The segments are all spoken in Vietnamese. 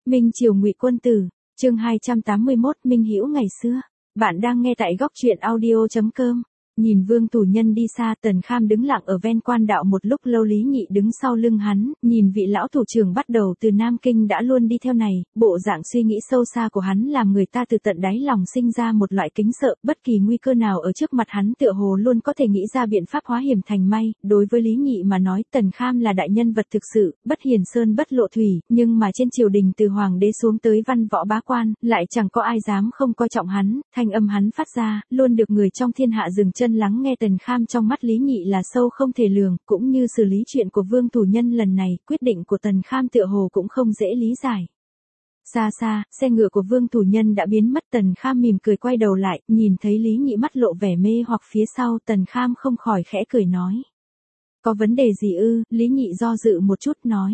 Minh Triều Ngụy Quân Tử, chương 281 Minh Hữu ngày xưa. Bạn đang nghe tại góc truyện audio.com. Nhìn Vương Thủ Nhân đi xa, Tần Kham đứng lặng ở ven quan đạo một lúc lâu. Lý Nhị đứng sau lưng hắn, nhìn vị lão thủ trưởng bắt đầu từ Nam Kinh đã luôn đi theo này, bộ dạng suy nghĩ sâu xa của hắn làm người ta từ tận đáy lòng sinh ra một loại kính sợ, bất kỳ nguy cơ nào ở trước mặt hắn tựa hồ luôn có thể nghĩ ra biện pháp hóa hiểm thành may. Đối với Lý Nhị mà nói, Tần Kham là đại nhân vật thực sự, bất hiền sơn bất lộ thủy, nhưng mà trên triều đình từ hoàng đế xuống tới văn võ bá quan, lại chẳng có ai dám không coi trọng hắn. Thanh âm hắn phát ra, luôn được người trong thiên hạ dừng chân lắng nghe. Tần Kham trong mắt Lý Nhị là sâu không thể lường, cũng như xử lý chuyện của Vương Thủ Nhân lần này, quyết định của Tần Kham tựa hồ cũng không dễ lý giải. Xa xa, xe ngựa của Vương Thủ Nhân đã biến mất. Tần Kham mỉm cười quay đầu lại, nhìn thấy Lý Nhị mắt lộ vẻ mê hoặc phía sau, Tần Kham không khỏi khẽ cười nói. Có vấn đề gì ư? Lý Nhị do dự một chút nói.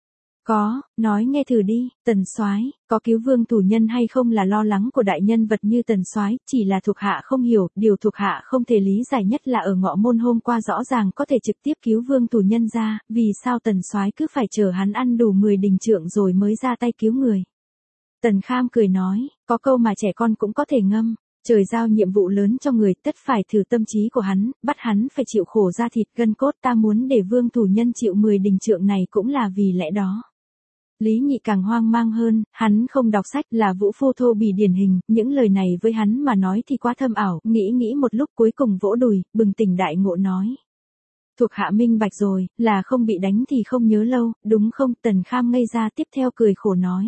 Có, nói nghe thử đi. Tần soái, có cứu Vương Thủ Nhân hay không là lo lắng của đại nhân vật như Tần soái, chỉ là thuộc hạ không hiểu, điều thuộc hạ không thể lý giải nhất là ở Ngọ Môn hôm qua rõ ràng có thể trực tiếp cứu Vương Thủ Nhân ra, vì sao Tần soái cứ phải chờ hắn ăn đủ 10 đình trượng rồi mới ra tay cứu người. Tần Kham cười nói, có câu mà trẻ con cũng có thể ngâm, trời giao nhiệm vụ lớn cho người, tất phải thử tâm trí của hắn, bắt hắn phải chịu khổ da thịt gân cốt. Ta muốn để Vương Thủ Nhân chịu 10 đình trượng này cũng là vì lẽ đó. Lý Nhị càng hoang mang hơn, hắn không đọc sách, là vũ phu thô bỉ điển hình, những lời này với hắn mà nói thì quá thâm ảo, nghĩ một lúc cuối cùng vỗ đùi, bừng tỉnh đại ngộ nói. Thuộc hạ minh bạch rồi, là không bị đánh thì không nhớ lâu, đúng không? Tần Kham ngây ra tiếp theo cười khổ nói.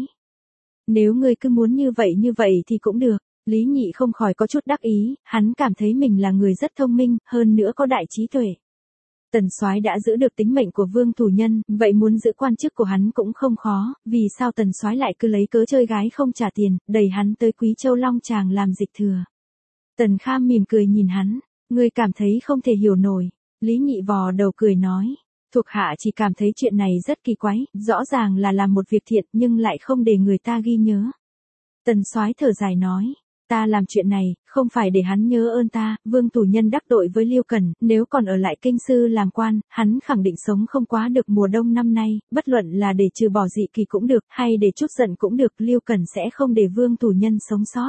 Nếu ngươi cứ muốn như vậy thì cũng được. Lý Nhị không khỏi có chút đắc ý, hắn cảm thấy mình là người rất thông minh, hơn nữa có đại trí tuệ. Tần soái đã giữ được tính mệnh của Vương Thủ Nhân, vậy muốn giữ quan chức của hắn cũng không khó, vì sao Tần soái lại cứ lấy cớ chơi gái không trả tiền, đẩy hắn tới Quý Châu Long Tràng làm dịch thừa. Tần Kham mỉm cười nhìn hắn, ngươi cảm thấy không thể hiểu nổi. Lý Nhị vò đầu cười nói, thuộc hạ chỉ cảm thấy chuyện này rất kỳ quái, rõ ràng là làm một việc thiện nhưng lại không để người ta ghi nhớ. Tần soái thở dài nói. Ta làm chuyện này, không phải để hắn nhớ ơn ta. Vương Thủ Nhân đắc tội với Liêu Cẩn, nếu còn ở lại kinh sư làm quan, hắn khẳng định sống không quá được mùa đông năm nay, bất luận là để trừ bỏ dị kỳ cũng được, hay để chút giận cũng được, Liêu Cẩn sẽ không để Vương Thủ Nhân sống sót.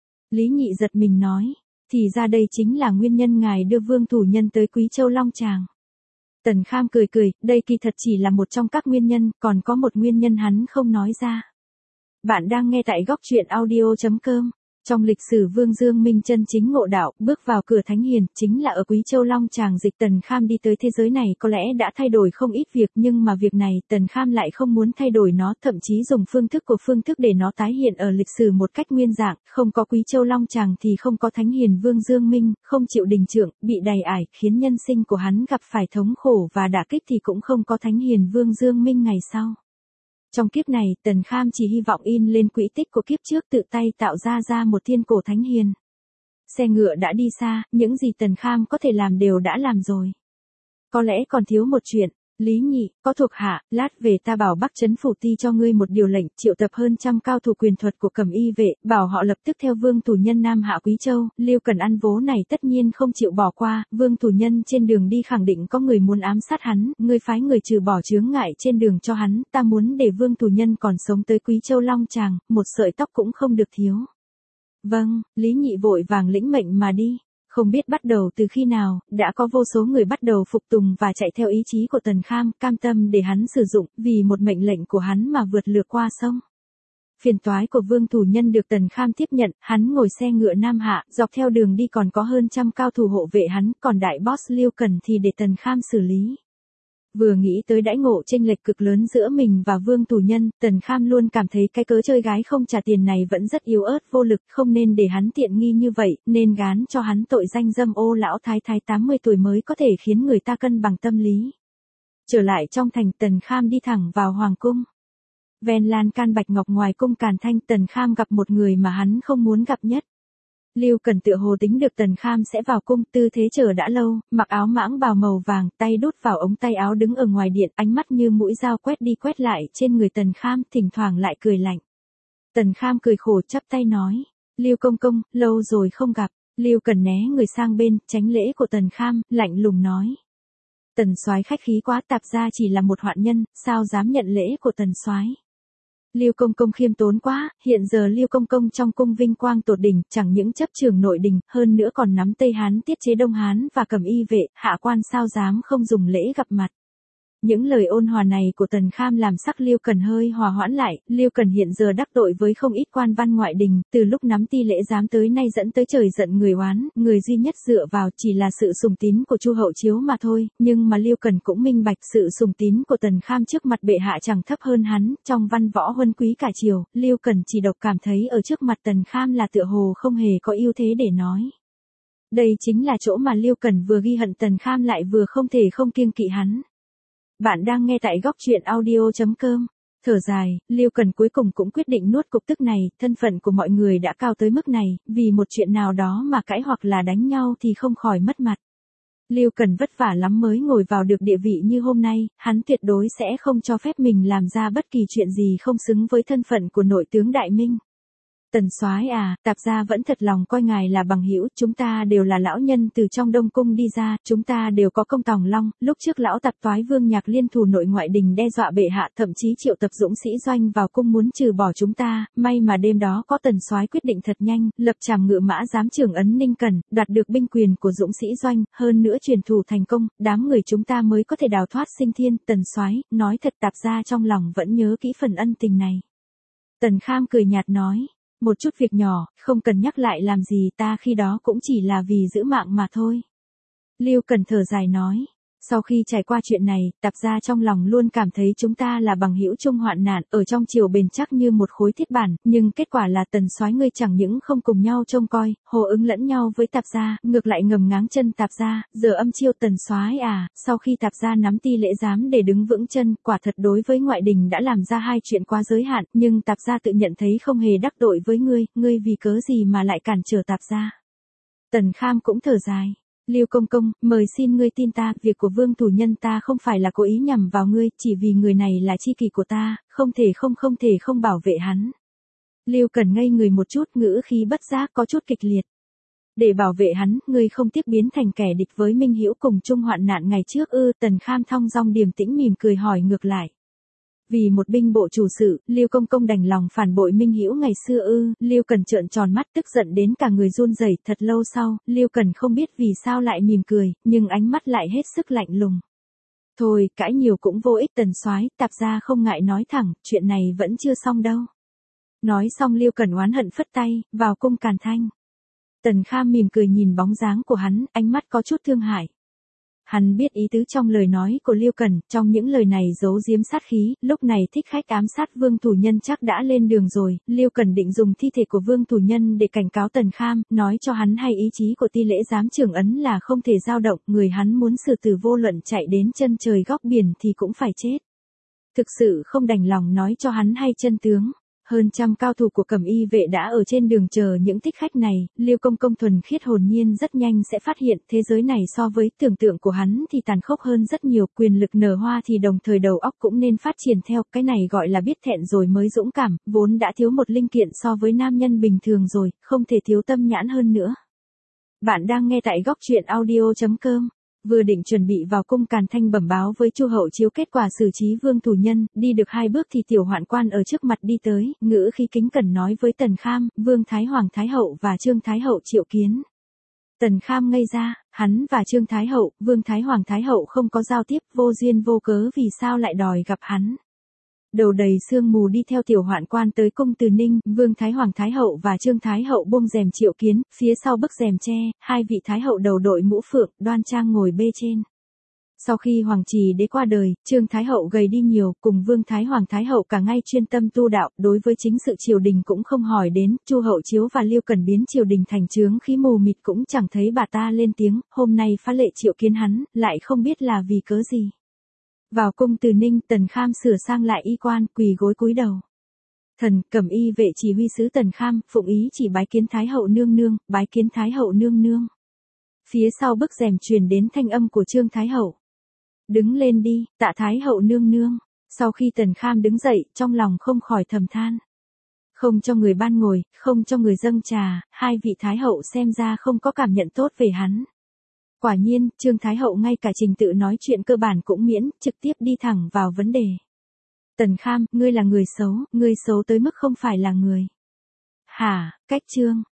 Lý Nhị giật mình nói, thì ra đây chính là nguyên nhân ngài đưa Vương Thủ Nhân tới Quý Châu Long Tràng. Tần Kham cười, đây kỳ thật chỉ là một trong các nguyên nhân, còn có một nguyên nhân hắn không nói ra. Bạn đang nghe tại góc truyện audio.com. Trong lịch sử Vương Dương Minh chân chính ngộ đạo, bước vào cửa thánh hiền, chính là ở Quý Châu Long Tràng dịch. Tần Kham đi tới thế giới này có lẽ đã thay đổi không ít việc, nhưng mà việc này Tần Kham lại không muốn thay đổi nó, thậm chí dùng phương thức để nó tái hiện ở lịch sử một cách nguyên dạng. Không có Quý Châu Long Tràng thì không có thánh hiền Vương Dương Minh, không chịu đình trượng, bị đày ải, khiến nhân sinh của hắn gặp phải thống khổ và đả kích thì cũng không có thánh hiền Vương Dương Minh ngày sau. Trong kiếp này, Tần Kham chỉ hy vọng in lên quỹ tích của kiếp trước, tự tay tạo ra một thiên cổ thánh hiền. Xe ngựa đã đi xa, những gì Tần Kham có thể làm đều đã làm rồi. Có lẽ còn thiếu một chuyện. Lý Nhị, có thuộc hạ, lát về ta bảo Bắc Trấn Phủ Ti cho ngươi một điều lệnh, triệu tập hơn 100 cao thủ quyền thuật của Cẩm Y vệ, bảo họ lập tức theo Vương Thủ Nhân Nam hạ Quý Châu. Liêu Cần ăn vố này tất nhiên không chịu bỏ qua, Vương Thủ Nhân trên đường đi khẳng định có người muốn ám sát hắn, ngươi phái người trừ bỏ chướng ngại trên đường cho hắn, ta muốn để Vương Thủ Nhân còn sống tới Quý Châu Long Tràng, một sợi tóc cũng không được thiếu. Vâng, Lý Nhị vội vàng lĩnh mệnh mà đi. Không biết bắt đầu từ khi nào, đã có vô số người bắt đầu phục tùng và chạy theo ý chí của Tần Kham, cam tâm để hắn sử dụng, vì một mệnh lệnh của hắn mà vượt lược qua sông. Phiền toái của Vương Thủ Nhân được Tần Kham tiếp nhận, hắn ngồi xe ngựa Nam hạ, dọc theo đường đi còn có hơn 100 cao thủ hộ vệ hắn, còn đại boss Liêu Cẩn thì để Tần Kham xử lý. Vừa nghĩ tới đãi ngộ chênh lệch cực lớn giữa mình và Vương Thủ Nhân, Tần Kham luôn cảm thấy cái cớ chơi gái không trả tiền này vẫn rất yếu ớt vô lực, không nên để hắn tiện nghi như vậy, nên gán cho hắn tội danh dâm ô lão thái thái 80 tuổi mới có thể khiến người ta cân bằng tâm lý. Trở lại trong thành, Tần Kham đi thẳng vào Hoàng cung. Ven lan can bạch ngọc ngoài cung Càn Thanh, Tần Kham gặp một người mà hắn không muốn gặp nhất. Liêu Cần tựa hồ tính được Tần Kham sẽ vào cung, tư thế chờ đã lâu, mặc áo mãng bào màu vàng, tay đút vào ống tay áo đứng ở ngoài điện, ánh mắt như mũi dao quét đi quét lại trên người Tần Kham, thỉnh thoảng lại cười lạnh. Tần Kham cười khổ chắp tay nói, Liêu công công, lâu rồi không gặp. Liêu Cần né người sang bên, tránh lễ của Tần Kham, lạnh lùng nói. Tần soái khách khí quá, tạp gia chỉ là một hoạn nhân, sao dám nhận lễ của Tần soái. Lưu Công Công khiêm tốn quá, hiện giờ Lưu Công Công trong cung vinh quang tột đỉnh, chẳng những chấp trường nội đình, hơn nữa còn nắm Tây Hán tiết chế Đông Hán và cầm y vệ, hạ quan sao dám không dùng lễ gặp mặt. Những lời ôn hòa này của Tần Kham làm sắc Lưu Cần hơi hòa hoãn lại, Lưu Cần hiện giờ đắc tội với không ít quan văn ngoại đình, từ lúc nắm ti lễ giám tới nay dẫn tới trời giận người oán, người duy nhất dựa vào chỉ là sự sùng tín của Chu Hậu Chiếu mà thôi, nhưng mà Lưu Cần cũng minh bạch sự sùng tín của Tần Kham trước mặt bệ hạ chẳng thấp hơn hắn, trong văn võ huân quý cả triều, Lưu Cần chỉ độc cảm thấy ở trước mặt Tần Kham là tựa hồ không hề có ưu thế để nói. Đây chính là chỗ mà Lưu Cần vừa ghi hận Tần Kham lại vừa không thể không kiêng kỵ hắn. Bạn đang nghe tại góc truyện audio.com. Thở dài, Lưu Cần cuối cùng cũng quyết định nuốt cục tức này, thân phận của mọi người đã cao tới mức này, vì một chuyện nào đó mà cãi hoặc là đánh nhau thì không khỏi mất mặt. Lưu Cần vất vả lắm mới ngồi vào được địa vị như hôm nay, hắn tuyệt đối sẽ không cho phép mình làm ra bất kỳ chuyện gì không xứng với thân phận của nội tướng Đại Minh. Tần soái à, Tạp gia vẫn thật lòng coi ngài là bằng hữu, chúng ta đều là lão nhân từ trong Đông cung đi ra, chúng ta đều có công tòng long, lúc trước lão Tạp toái Vương Nhạc liên thủ nội ngoại đình đe dọa bệ hạ, thậm chí triệu tập dũng sĩ doanh vào cung muốn trừ bỏ chúng ta, may mà đêm đó có Tần soái quyết định thật nhanh, lập trảm ngự mã giám trưởng ấn Ninh Cẩn, đoạt được binh quyền của dũng sĩ doanh, hơn nữa truyền thủ thành công, đám người chúng ta mới có thể đào thoát sinh thiên. Tần soái, nói thật Tạp gia trong lòng vẫn nhớ kỹ phần ân tình này. Tần Kham cười nhạt nói. Một chút việc nhỏ, không cần nhắc lại làm gì, ta khi đó cũng chỉ là vì giữ mạng mà thôi. Lưu Cần thở dài nói. Sau khi trải qua chuyện này, Tạp gia trong lòng luôn cảm thấy chúng ta là bằng hữu chung hoạn nạn, ở trong triều bền chắc như một khối thiết bản, nhưng kết quả là Tần soái ngươi chẳng những không cùng nhau trông coi, hồ ứng lẫn nhau với Tạp gia, ngược lại ngầm ngáng chân Tạp gia, giờ âm chiêu Tần soái à, sau khi Tạp gia nắm ti lễ giám để đứng vững chân, quả thật đối với ngoại đình đã làm ra hai chuyện quá giới hạn, nhưng Tạp gia tự nhận thấy không hề đắc tội với ngươi vì cớ gì mà lại cản trở Tạp gia. Tần Kham cũng thở dài. Lưu Công Công, mời xin ngươi tin ta, việc của Vương thủ nhân ta không phải là cố ý nhằm vào ngươi, chỉ vì người này là chi kỷ của ta, không thể không bảo vệ hắn. Lưu Cần ngây người một chút, ngữ khí bất giác có chút kịch liệt. Để bảo vệ hắn, ngươi không tiếc biến thành kẻ địch với Minh Hữu cùng chung hoạn nạn ngày trước ư? Tần Kham thong dong điềm tĩnh mỉm cười hỏi ngược lại. Vì một binh bộ chủ sự, Lưu Công Công đành lòng phản bội Minh Hữu ngày xưa ư? Lưu Cần trợn tròn mắt tức giận đến cả người run rẩy. Thật lâu sau, Lưu Cần không biết vì sao lại mỉm cười, nhưng ánh mắt lại hết sức lạnh lùng. Thôi, cãi nhiều cũng vô ích. Tần soái, Tạp gia không ngại nói thẳng, chuyện này vẫn chưa xong đâu. Nói xong Lưu Cần oán hận phất tay, vào cung Càn Thanh. Tần Kham mỉm cười nhìn bóng dáng của hắn, ánh mắt có chút thương hại. Hắn biết ý tứ trong lời nói của Lưu Cần, trong những lời này giấu giếm sát khí, lúc này thích khách ám sát Vương thủ nhân chắc đã lên đường rồi, Lưu Cần định dùng thi thể của Vương thủ nhân để cảnh cáo Tần Kham, nói cho hắn hay ý chí của ti lễ giám trưởng ấn là không thể dao động, người hắn muốn xử tử vô luận chạy đến chân trời góc biển thì cũng phải chết. Thực sự không đành lòng nói cho hắn hay chân tướng. Hơn trăm cao thủ của Cẩm Y vệ đã ở trên đường chờ những thích khách này, Lưu Công Công thuần khiết hồn nhiên rất nhanh sẽ phát hiện thế giới này so với tưởng tượng của hắn thì tàn khốc hơn rất nhiều, quyền lực nở hoa thì đồng thời đầu óc cũng nên phát triển theo, cái này gọi là biết thẹn rồi mới dũng cảm, vốn đã thiếu một linh kiện so với nam nhân bình thường rồi, không thể thiếu tâm nhãn hơn nữa. Bạn đang nghe tại góc truyện audio.com. Vừa định chuẩn bị vào cung Càn Thanh bẩm báo với Chu Hậu Chiếu kết quả xử trí Vương thủ nhân, đi được hai bước thì tiểu hoạn quan ở trước mặt đi tới, ngữ khí kính cẩn nói với Tần Kham, Vương Thái Hoàng Thái Hậu và Trương Thái Hậu triệu kiến. Tần Kham ngây ra, hắn và Trương Thái Hậu, Vương Thái Hoàng Thái Hậu không có giao tiếp, vô duyên vô cớ vì sao lại đòi gặp hắn. Đầu đầy sương mù đi theo tiểu hoạn quan tới cung Từ Ninh, Vương Thái Hoàng Thái Hậu và Trương Thái Hậu buông rèm triệu kiến, phía sau bức rèm tre, hai vị Thái Hậu đầu đội mũ phượng, đoan trang ngồi bê trên. Sau khi Hoàng Trì Đế qua đời, Trương Thái Hậu gầy đi nhiều, cùng Vương Thái Hoàng Thái Hậu cả ngày chuyên tâm tu đạo, đối với chính sự triều đình cũng không hỏi đến, Chu Hậu Chiếu và Lưu Cần biến triều đình thành chướng khí mù mịt cũng chẳng thấy bà ta lên tiếng, hôm nay phá lệ triệu kiến hắn, lại không biết là vì cớ gì. Vào cung Từ Ninh, Tần Kham sửa sang lại y quan, quỳ gối cúi đầu. Thần, Cẩm Y vệ chỉ huy sứ Tần Kham, phụng ý chỉ bái kiến Thái Hậu nương nương, bái kiến Thái Hậu nương nương. Phía sau bức rèm truyền đến thanh âm của Trương Thái Hậu. Đứng lên đi, tạ Thái Hậu nương nương. Sau khi Tần Kham đứng dậy, trong lòng không khỏi thầm than. Không cho người ban ngồi, không cho người dâng trà, hai vị Thái Hậu xem ra không có cảm nhận tốt về hắn. Quả nhiên, Trương Thái Hậu ngay cả trình tự nói chuyện cơ bản cũng miễn, trực tiếp đi thẳng vào vấn đề. Tần Kham, ngươi là người xấu tới mức không phải là người. Hả, cách chương.